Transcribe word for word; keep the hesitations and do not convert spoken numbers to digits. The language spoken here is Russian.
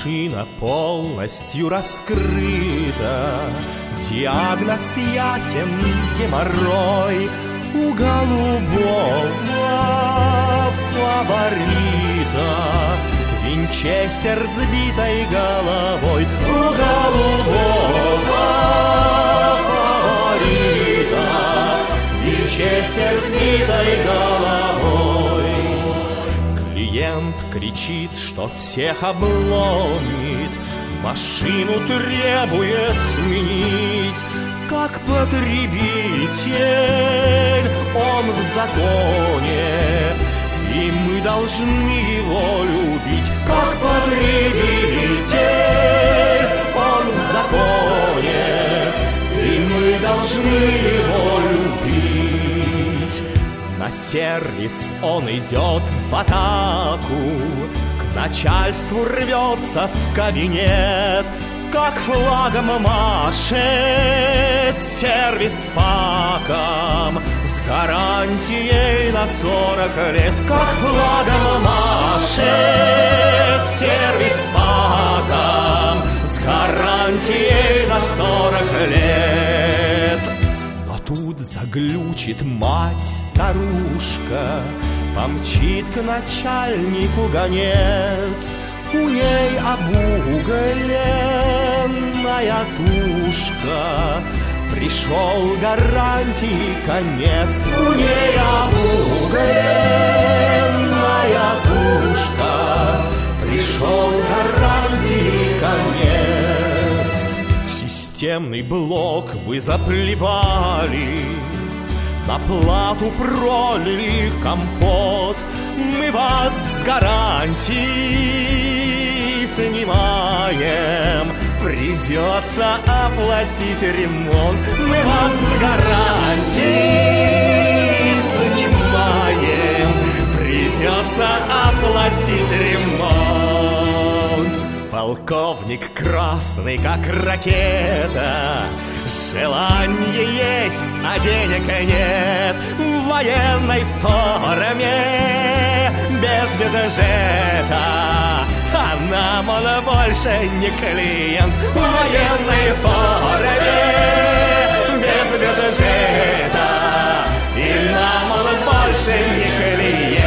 Машина полностью раскрыта, диагноз ясен, геморрой у голубого фаворита. Винчестер с битой головой у голубого фаворита. Винчестер с битой головой. Клиент кричит, что всех обломит, машину требует сменить. Как потребитель он в законе, и мы должны его любить. Как потребитель он в законе, и мы должны его любить. На сервис он идет в атаку, к начальству рвется в кабинет. Как флагом машет сервис паком с гарантией на сорок лет. Как флагом машет сервис паком с гарантией на сорок лет. Но тут заглючит мать-старушка, помчит к начальнику гонец. У ней обугленная тушка, пришел гарантии конец. У ней обугленная тушка, пришел гарантии конец. Системный блок вы заплевали, на плату пролили компот. Мы вас с гарантии снимаем, придется оплатить ремонт. Мы вас с гарантии снимаем, придется оплатить ремонт. Полковник красный, как ракета, желание есть, а денег нет. В военной форме, без бюджета, а нам он больше не клиент. В военной форме, без бюджета, и нам он больше не клиент.